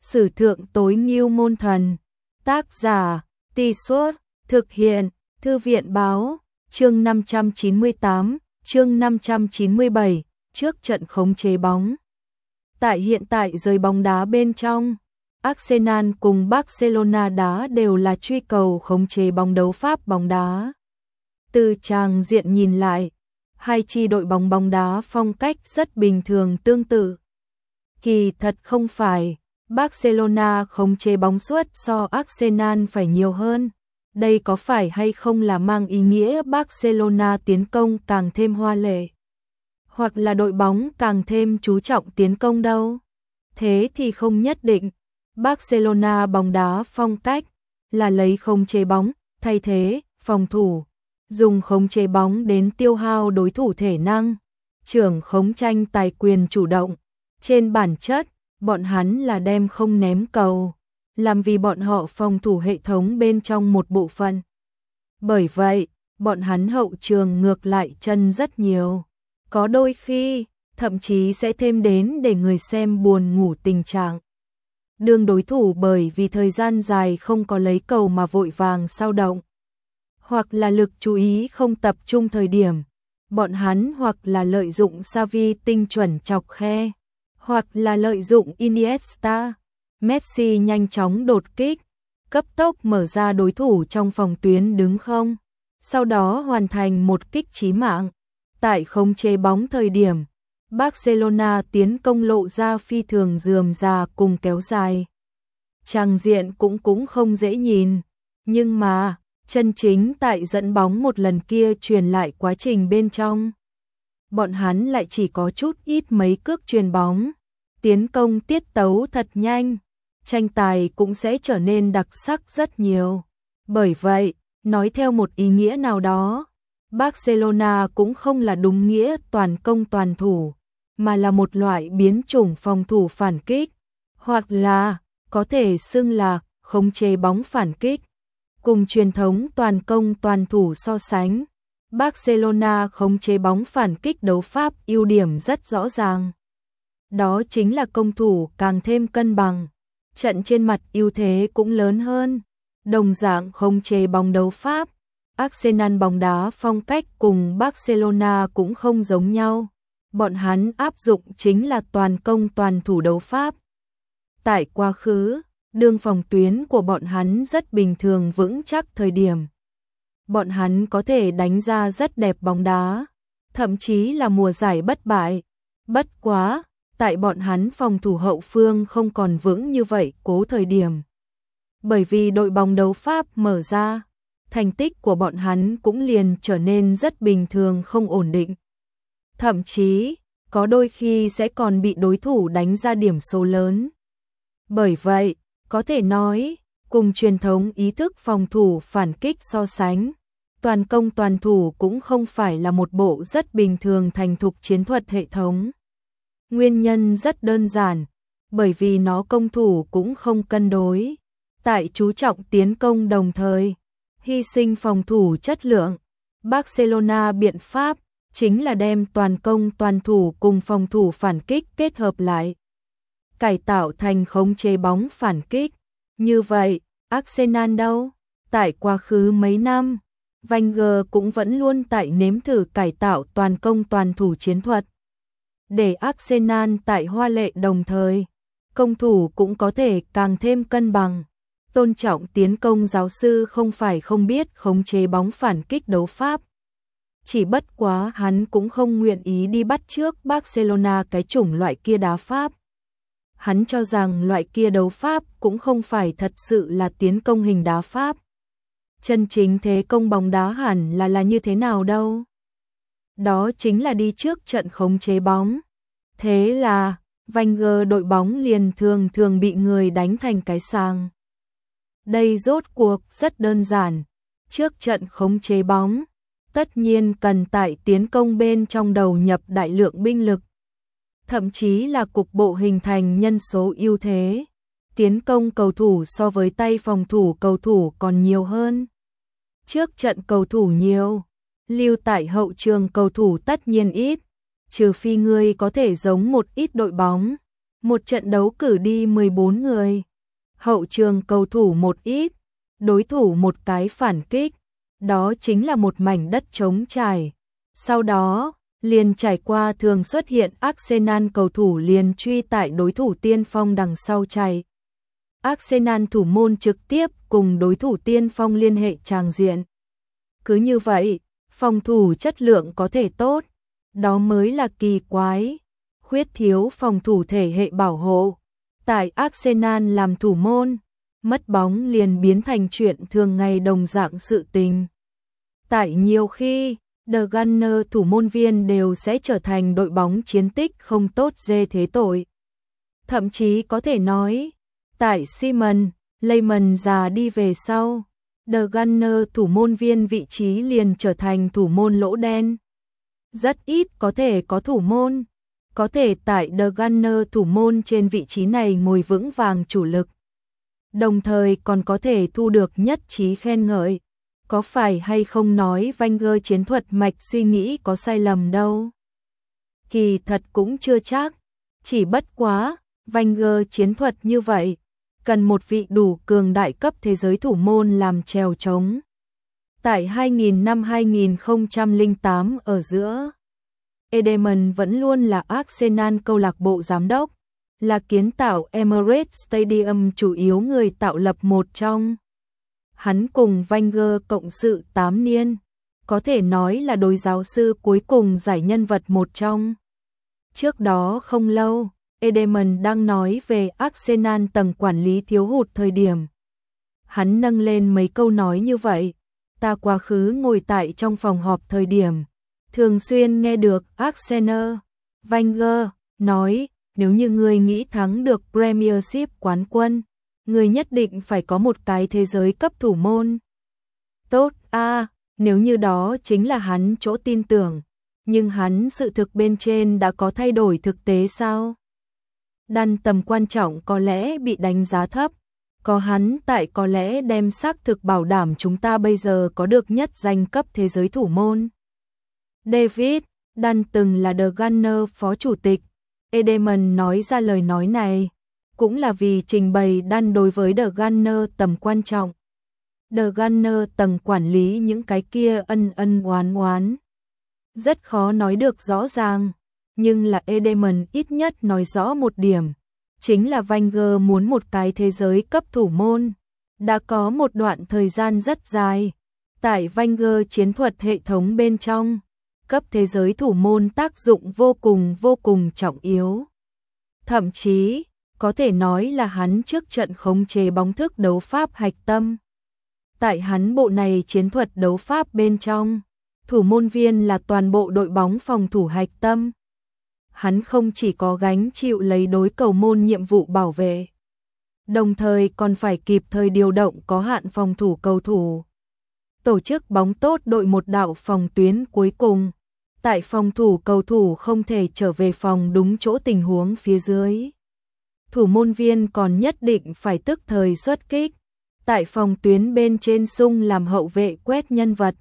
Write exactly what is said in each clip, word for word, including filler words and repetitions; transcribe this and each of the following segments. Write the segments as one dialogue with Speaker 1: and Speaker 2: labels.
Speaker 1: Sử thượng tối ngưu môn thần. Tác giả, Tì Suốt, thực hiện, Thư viện báo, chương năm trăm chín mươi tám, chương năm trăm chín mươi bảy, trước trận khống chế bóng. Tại hiện tại giới bóng đá bên trong, Arsenal cùng Barcelona đá đều là truy cầu khống chế bóng đấu pháp bóng đá. Từ tràng diện nhìn lại, hai chi đội bóng bóng đá phong cách rất bình thường tương tự. Kỳ thật không phải, Barcelona khống chế bóng suất so Arsenal phải nhiều hơn. Đây có phải hay không là mang ý nghĩa Barcelona tiến công càng thêm hoa lệ, hoặc là đội bóng càng thêm chú trọng tiến công đâu? Thế thì không nhất định. Barcelona bóng đá phong cách là lấy khống chế bóng thay thế phòng thủ, dùng khống chế bóng đến tiêu hao đối thủ thể năng, trưởng khống tranh tài quyền chủ động. Trên bản chất, bọn hắn là đem không ném cầu, làm vì bọn họ phòng thủ hệ thống bên trong một bộ phận. Bởi vậy, bọn hắn hậu trường ngược lại chân rất nhiều. Có đôi khi, thậm chí sẽ thêm đến để người xem buồn ngủ tình trạng. Đương đối thủ bởi vì thời gian dài không có lấy cầu mà vội vàng sao động, hoặc là lực chú ý không tập trung thời điểm, bọn hắn hoặc là lợi dụng Xavi tinh chuẩn chọc khe, hoặc là lợi dụng Iniesta, Messi nhanh chóng đột kích, cấp tốc mở ra đối thủ trong phòng tuyến đứng không, sau đó hoàn thành một kích chí mạng. Tại khống chế bóng thời điểm, Barcelona tiến công lộ ra phi thường rườm rà cùng kéo dài. Tràng diện cũng cũng không dễ nhìn, nhưng mà, chân chính tại dẫn bóng một lần kia truyền lại quá trình bên trong. Bọn hắn lại chỉ có chút ít mấy cước truyền bóng, tiến công tiết tấu thật nhanh, tranh tài cũng sẽ trở nên đặc sắc rất nhiều. Bởi vậy, nói theo một ý nghĩa nào đó, Barcelona cũng không là đúng nghĩa toàn công toàn thủ, mà là một loại biến chủng phòng thủ phản kích, hoặc là có thể xưng là khống chế bóng phản kích. Cùng truyền thống toàn công toàn thủ so sánh, Barcelona khống chế bóng phản kích đấu pháp ưu điểm rất rõ ràng. Đó chính là công thủ càng thêm cân bằng, trận trên mặt ưu thế cũng lớn hơn. Đồng dạng khống chế bóng đấu pháp, Arsenal bóng đá phong cách cùng Barcelona cũng không giống nhau. Bọn hắn áp dụng chính là toàn công toàn thủ đấu pháp. Tại quá khứ, đường phòng tuyến của bọn hắn rất bình thường vững chắc thời điểm. Bọn hắn có thể đánh ra rất đẹp bóng đá, thậm chí là mùa giải bất bại. Bất quá, tại bọn hắn phòng thủ hậu phương không còn vững như vậy cố thời điểm. Bởi vì đội bóng đấu pháp mở ra, thành tích của bọn hắn cũng liền trở nên rất bình thường không ổn định. Thậm chí, có đôi khi sẽ còn bị đối thủ đánh ra điểm số lớn. Bởi vậy, có thể nói, cùng truyền thống ý thức phòng thủ phản kích so sánh, toàn công toàn thủ cũng không phải là một bộ rất bình thường thành thục chiến thuật hệ thống. Nguyên nhân rất đơn giản, bởi vì nó công thủ cũng không cân đối. Tại chú trọng tiến công đồng thời, hy sinh phòng thủ chất lượng, Barcelona biện pháp chính là đem toàn công toàn thủ cùng phòng thủ phản kích kết hợp lại, cải tạo thành khống chế bóng phản kích. Như vậy, Arsenal đâu? Tại quá khứ mấy năm, Wenger cũng vẫn luôn tại nếm thử cải tạo toàn công toàn thủ chiến thuật, để Arsenal tại hoa lệ đồng thời, công thủ cũng có thể càng thêm cân bằng. Tôn trọng tiến công giáo sư không phải không biết khống chế bóng phản kích đấu pháp. Chỉ bất quá hắn cũng không nguyện ý đi bắt chước Barcelona cái chủng loại kia đá pháp. Hắn cho rằng loại kia đấu pháp cũng không phải thật sự là tiến công hình đá pháp. Chân chính thế công bóng đá hẳn là là như thế nào đâu? Đó chính là đi trước trận khống chế bóng. Thế là, Wenger đội bóng liền thường thường bị người đánh thành cái sàng. Đây rốt cuộc rất đơn giản. Trước trận khống chế bóng, tất nhiên cần tại tiến công bên trong đầu nhập đại lượng binh lực, thậm chí là cục bộ hình thành nhân số ưu thế. Tiến công cầu thủ so với tay phòng thủ cầu thủ còn nhiều hơn. Trước trận cầu thủ nhiều, lưu tại hậu trường cầu thủ tất nhiên ít, trừ phi ngươi có thể giống một ít đội bóng, Một trận đấu cử đi mười bốn người. Hậu trường cầu thủ một ít, đối thủ một cái phản kích. Đó chính là một mảnh đất trống trải. Sau đó, liền trải qua thường xuất hiện Arsenal cầu thủ liền truy tại đối thủ tiên phong đằng sau chạy. Arsenal thủ môn trực tiếp cùng đối thủ tiên phong liên hệ tràng diện. Cứ như vậy, phòng thủ chất lượng có thể tốt, đó mới là kỳ quái. Khuyết thiếu phòng thủ thể hệ bảo hộ. Tại Arsenal làm thủ môn, mất bóng liền biến thành chuyện thường ngày đồng dạng sự tình. Tại nhiều khi, The Gunner thủ môn viên đều sẽ trở thành đội bóng chiến tích không tốt dê thế tội. Thậm chí có thể nói, tại Simon, Lehmann già đi về sau, The Gunner thủ môn viên vị trí liền trở thành thủ môn lỗ đen. Rất ít có thể có thủ môn, có thể tại The Gunner thủ môn trên vị trí này ngồi vững vàng chủ lực. Đồng thời còn có thể thu được nhất trí khen ngợi. Có phải hay không nói Wenger chiến thuật mạch suy nghĩ có sai lầm đâu? Kỳ thật cũng chưa chắc, chỉ bất quá, Wenger chiến thuật như vậy, cần một vị đủ cường đại cấp thế giới thủ môn làm chèo trống. Tại hai nghìn năm hai nghìn không trăm lẻ tám ở giữa, Edelman vẫn luôn là Arsenal câu lạc bộ giám đốc, là kiến tạo Emirates Stadium chủ yếu người tạo lập một trong. Hắn cùng Wenger cộng sự tám niên, có thể nói là đối giáo sư cuối cùng giải nhân vật một trong. Trước đó không lâu, Edelman đang nói về Arsenal tầng quản lý thiếu hụt thời điểm. Hắn nâng lên mấy câu nói như vậy, ta quá khứ ngồi tại trong phòng họp thời điểm, thường xuyên nghe được Arsenal, Wenger nói, nếu như người nghĩ thắng được Premiership quán quân, người nhất định phải có một cái thế giới cấp thủ môn. Tốt a, à, nếu như đó chính là hắn chỗ tin tưởng, nhưng hắn sự thực bên trên đã có thay đổi thực tế sao? Đan tầm quan trọng có lẽ bị đánh giá thấp, có hắn tại có lẽ đem xác thực bảo đảm chúng ta bây giờ có được nhất danh cấp thế giới thủ môn. David, Đan từng là The Gunner phó chủ tịch, Edelman nói ra lời nói này, cũng là vì trình bày Đan đối với The Gunner tầm quan trọng. The Gunner tầng quản lý những cái kia ân ân oán oán. Rất khó nói được rõ ràng, nhưng là Edelman ít nhất nói rõ một điểm, chính là Wenger muốn một cái thế giới cấp thủ môn. Đã có một đoạn thời gian rất dài, tại Wenger chiến thuật hệ thống bên trong, cấp thế giới thủ môn tác dụng vô cùng vô cùng trọng yếu. Thậm chí, có thể nói là hắn trước trận khống chế bóng thức đấu pháp hạch tâm. Tại hắn bộ này chiến thuật đấu pháp bên trong, thủ môn viên là toàn bộ đội bóng phòng thủ hạch tâm. Hắn không chỉ có gánh chịu lấy đối cầu môn nhiệm vụ bảo vệ, đồng thời còn phải kịp thời điều động có hạn phòng thủ cầu thủ. Tổ chức bóng tốt đội một đạo phòng tuyến cuối cùng. Tại phòng thủ cầu thủ không thể trở về phòng đúng chỗ tình huống phía dưới. Thủ môn viên còn nhất định phải tức thời xuất kích. Tại phòng tuyến bên trên sung làm hậu vệ quét nhân vật.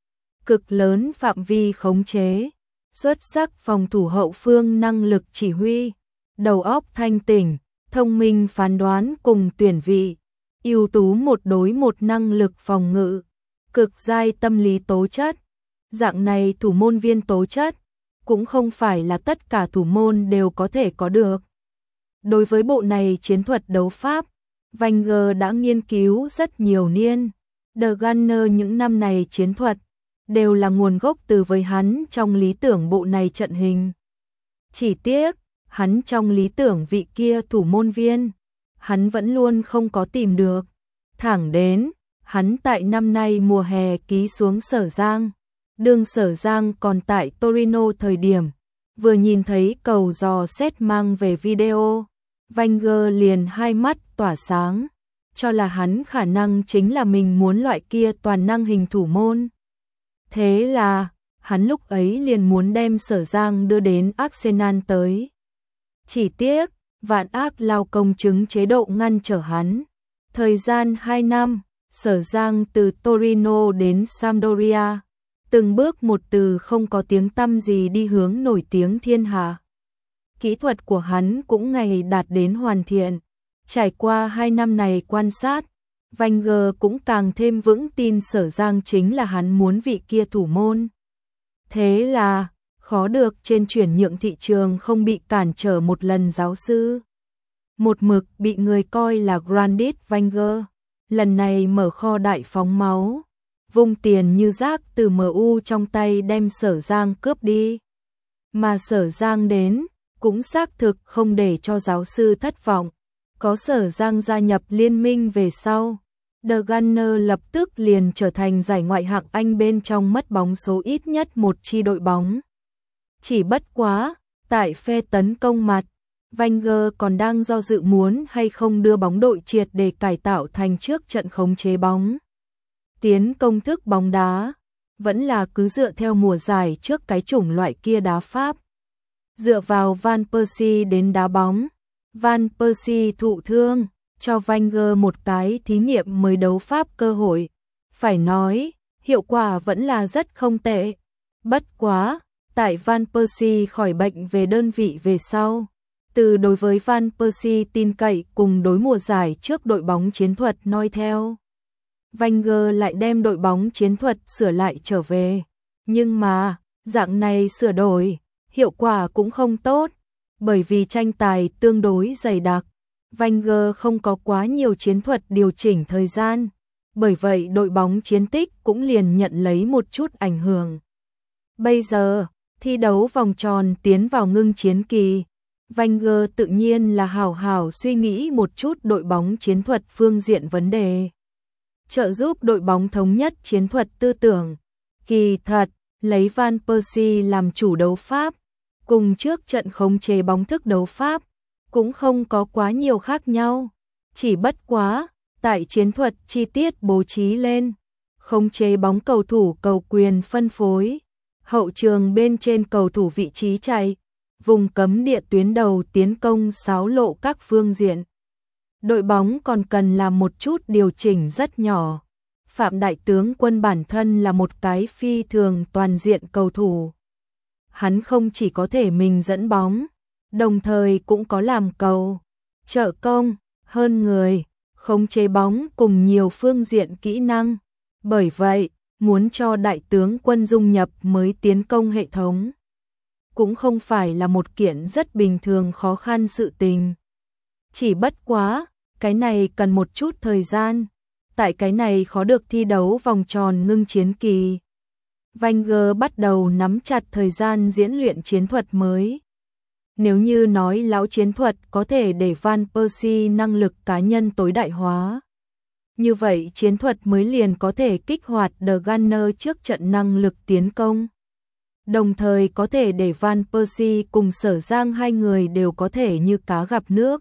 Speaker 1: Cực lớn phạm vi khống chế. Xuất sắc phòng thủ hậu phương năng lực chỉ huy. Đầu óc thanh tỉnh, thông minh phán đoán cùng tuyển vị. Ưu tú một đối một năng lực phòng ngự. Cực giai tâm lý tố chất. Dạng này thủ môn viên tố chất, cũng không phải là tất cả thủ môn đều có thể có được. Đối với bộ này chiến thuật đấu pháp, Wenger đã nghiên cứu rất nhiều niên. The Gunner những năm này chiến thuật, đều là nguồn gốc từ với hắn trong lý tưởng bộ này trận hình. Chỉ tiếc, hắn trong lý tưởng vị kia thủ môn viên, hắn vẫn luôn không có tìm được. Thẳng đến, hắn tại năm nay mùa hè ký xuống Sở Giang. Đường Sở Giang còn tại Torino thời điểm, vừa nhìn thấy cầu dò xét mang về video, Wenger liền hai mắt tỏa sáng, cho là hắn khả năng chính là mình muốn loại kia toàn năng hình thủ môn. Thế là, hắn lúc ấy liền muốn đem Sở Giang đưa đến Arsenal tới. Chỉ tiếc, vạn ác lao công chứng chế độ ngăn trở hắn. Thời gian hai năm, Sở Giang từ Torino đến Sampdoria, từng bước một từ không có tiếng tăm gì đi hướng nổi tiếng thiên hạ. kỹ thuật của hắn cũng ngày đạt đến hoàn thiện. Trải qua hai năm này quan sát, Wenger cũng càng thêm vững tin Sở Giang chính là hắn muốn vị kia thủ môn. Thế là, khó được trên chuyển nhượng thị trường không bị cản trở một lần giáo sư. Một mực bị người coi là Granit Wenger, lần này mở kho đại phóng máu, vung tiền như rác từ em u trong tay đem Sở Giang cướp đi. Mà Sở Giang đến, cũng xác thực không để cho giáo sư thất vọng. Có Sở Giang gia nhập liên minh về sau, The Gunners lập tức liền trở thành giải ngoại hạng Anh bên trong mất bóng số ít nhất một chi đội bóng. Chỉ bất quá, tại phe tấn công mặt, Wenger còn đang do dự muốn hay không đưa bóng đội triệt để cải tạo thành trước trận khống chế bóng. Tiến công thức bóng đá, vẫn là cứ dựa theo mùa giải trước cái chủng loại kia đá Pháp. Dựa vào Van Persie đến đá bóng, Van Persie thụ thương, cho Wenger một cái thí nghiệm mới đấu Pháp cơ hội. Phải nói, hiệu quả vẫn là rất không tệ. Bất quá, tại Van Persie khỏi bệnh về đơn vị về sau, từ đối với Van Persie tin cậy cùng đối mùa giải trước đội bóng chiến thuật noi theo, Wenger lại đem đội bóng chiến thuật sửa lại trở về. Nhưng mà, dạng này sửa đổi, hiệu quả cũng không tốt, bởi vì tranh tài tương đối dày đặc. Wenger không có quá nhiều chiến thuật điều chỉnh thời gian, bởi vậy đội bóng chiến tích cũng liền nhận lấy một chút ảnh hưởng. Bây giờ, thi đấu vòng tròn tiến vào ngưng chiến kỳ, Wenger tự nhiên là hào hào suy nghĩ một chút đội bóng chiến thuật phương diện vấn đề, trợ giúp đội bóng thống nhất chiến thuật tư tưởng. Kỳ thật, lấy Van Persie làm chủ đấu Pháp, cùng trước trận khống chế bóng thức đấu Pháp, cũng không có quá nhiều khác nhau. Chỉ bất quá, tại chiến thuật chi tiết bố trí lên, khống chế bóng cầu thủ cầu quyền phân phối, hậu trường bên trên cầu thủ vị trí chạy, vùng cấm địa tuyến đầu tiến công xáo lộ các phương diện. Đội bóng còn cần làm một chút điều chỉnh rất nhỏ. Phạm Đại Tướng Quân bản thân là một cái phi thường toàn diện cầu thủ. Hắn không chỉ có thể mình dẫn bóng, đồng thời cũng có làm cầu, trợ công, hơn người, khống chế bóng cùng nhiều phương diện kỹ năng. Bởi vậy, muốn cho Đại Tướng Quân dung nhập mới tiến công hệ thống, cũng không phải là một kiện rất bình thường khó khăn sự tình. Chỉ bất quá, cái này cần một chút thời gian. Tại cái này khó được thi đấu vòng tròn ngưng chiến kỳ, Wenger bắt đầu nắm chặt thời gian diễn luyện chiến thuật mới. Nếu như nói lão chiến thuật có thể để Van Persie năng lực cá nhân tối đại hóa, như vậy chiến thuật mới liền có thể kích hoạt The Gunners trước trận năng lực tiến công. Đồng thời có thể để Van Persie cùng Sở Giang hai người đều có thể như cá gặp nước.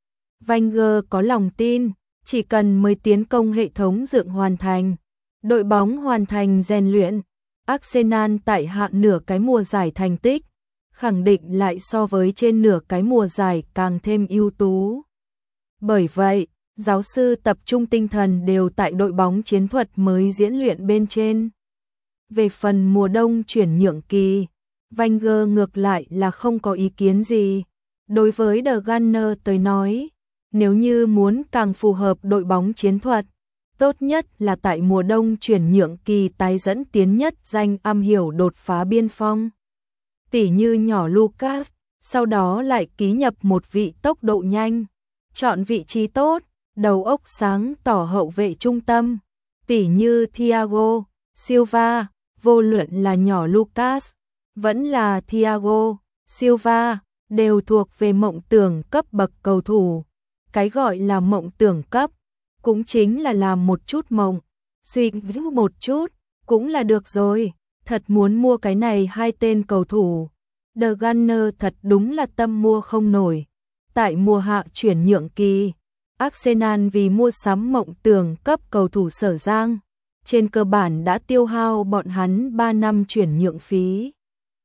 Speaker 1: Wenger có lòng tin, chỉ cần mới tiến công hệ thống dựng hoàn thành, đội bóng hoàn thành rèn luyện, Arsenal tại hạ nửa cái mùa giải thành tích, khẳng định lại so với trên nửa cái mùa giải càng thêm ưu tú. Bởi vậy, giáo sư tập trung tinh thần đều tại đội bóng chiến thuật mới diễn luyện bên trên. Về phần mùa đông chuyển nhượng kỳ, Wenger ngược lại là không có ý kiến gì. Đối với The Gunners tới nói, nếu như muốn càng phù hợp đội bóng chiến thuật, tốt nhất là tại mùa đông chuyển nhượng kỳ tái dẫn tiến nhất danh am hiểu đột phá biên phong. Tỉ như nhỏ Lucas, sau đó lại ký nhập một vị tốc độ nhanh, chọn vị trí tốt, đầu óc sáng tỏ hậu vệ trung tâm, tỉ như Thiago Silva, vô luận là nhỏ Lucas, vẫn là Thiago Silva, đều thuộc về mộng tưởng cấp bậc cầu thủ. Cái gọi là mộng tưởng cấp, cũng chính là làm một chút mộng, suy nghĩ một chút, cũng là được rồi. Thật muốn mua cái này hai tên cầu thủ, The Gunners thật đúng là tâm mua không nổi. Tại mùa hạ chuyển nhượng kỳ, Arsenal vì mua sắm mộng tưởng cấp cầu thủ Sở Giang, trên cơ bản đã tiêu hao bọn hắn ba năm chuyển nhượng phí.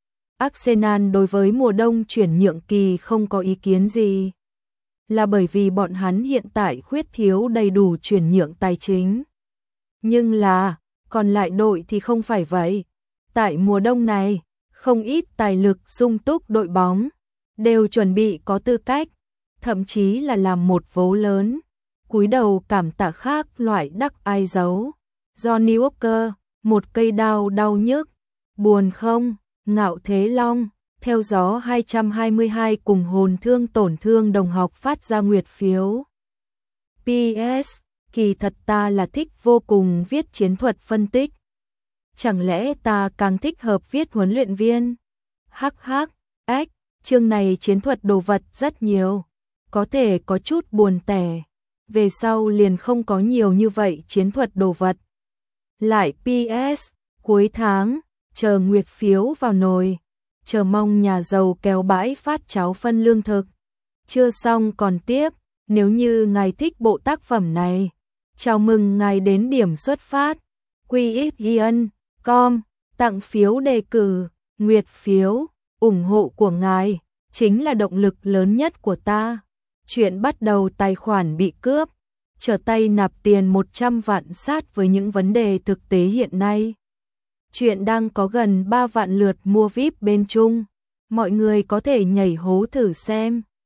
Speaker 1: Arsenal đối với mùa đông chuyển nhượng kỳ không có ý kiến gì, là bởi vì bọn hắn hiện tại khuyết thiếu đầy đủ chuyển nhượng tài chính. Nhưng là, còn lại đội thì không phải vậy. Tại mùa đông này, không ít tài lực sung túc đội bóng, đều chuẩn bị có tư cách, thậm chí là làm một vố lớn, cúi đầu cảm tạ khác loại đắc ai giấu. Johnny Walker, một cây đao đau nhức, buồn không, Ngạo Thế Long, theo gió hai trăm hai mươi hai cùng hồn thương tổn thương đồng học phát ra nguyệt phiếu. pê ét, kỳ thật ta là thích vô cùng viết chiến thuật phân tích. Chẳng lẽ ta càng thích hợp viết huấn luyện viên? Hắc hắc, ếch, chương này chiến thuật đồ vật rất nhiều, có thể có chút buồn tẻ. Về sau liền không có nhiều như vậy chiến thuật đồ vật. Lại pê ét, cuối tháng, chờ nguyệt phiếu vào nồi, chờ mong nhà giàu kéo bãi phát cháo phân lương thực. Chưa xong còn tiếp, nếu như ngài thích bộ tác phẩm này, chào mừng ngài đến điểm xuất phát, quy ích giê en chấm com, tặng phiếu đề cử, nguyệt phiếu, ủng hộ của ngài, chính là động lực lớn nhất của ta. Chuyện bắt đầu tài khoản bị cướp, trở tay nạp tiền một trăm vạn sát với những vấn đề thực tế hiện nay. Chuyện đang có gần ba vạn lượt mua víp bên Trung, mọi người có thể nhảy hố thử xem.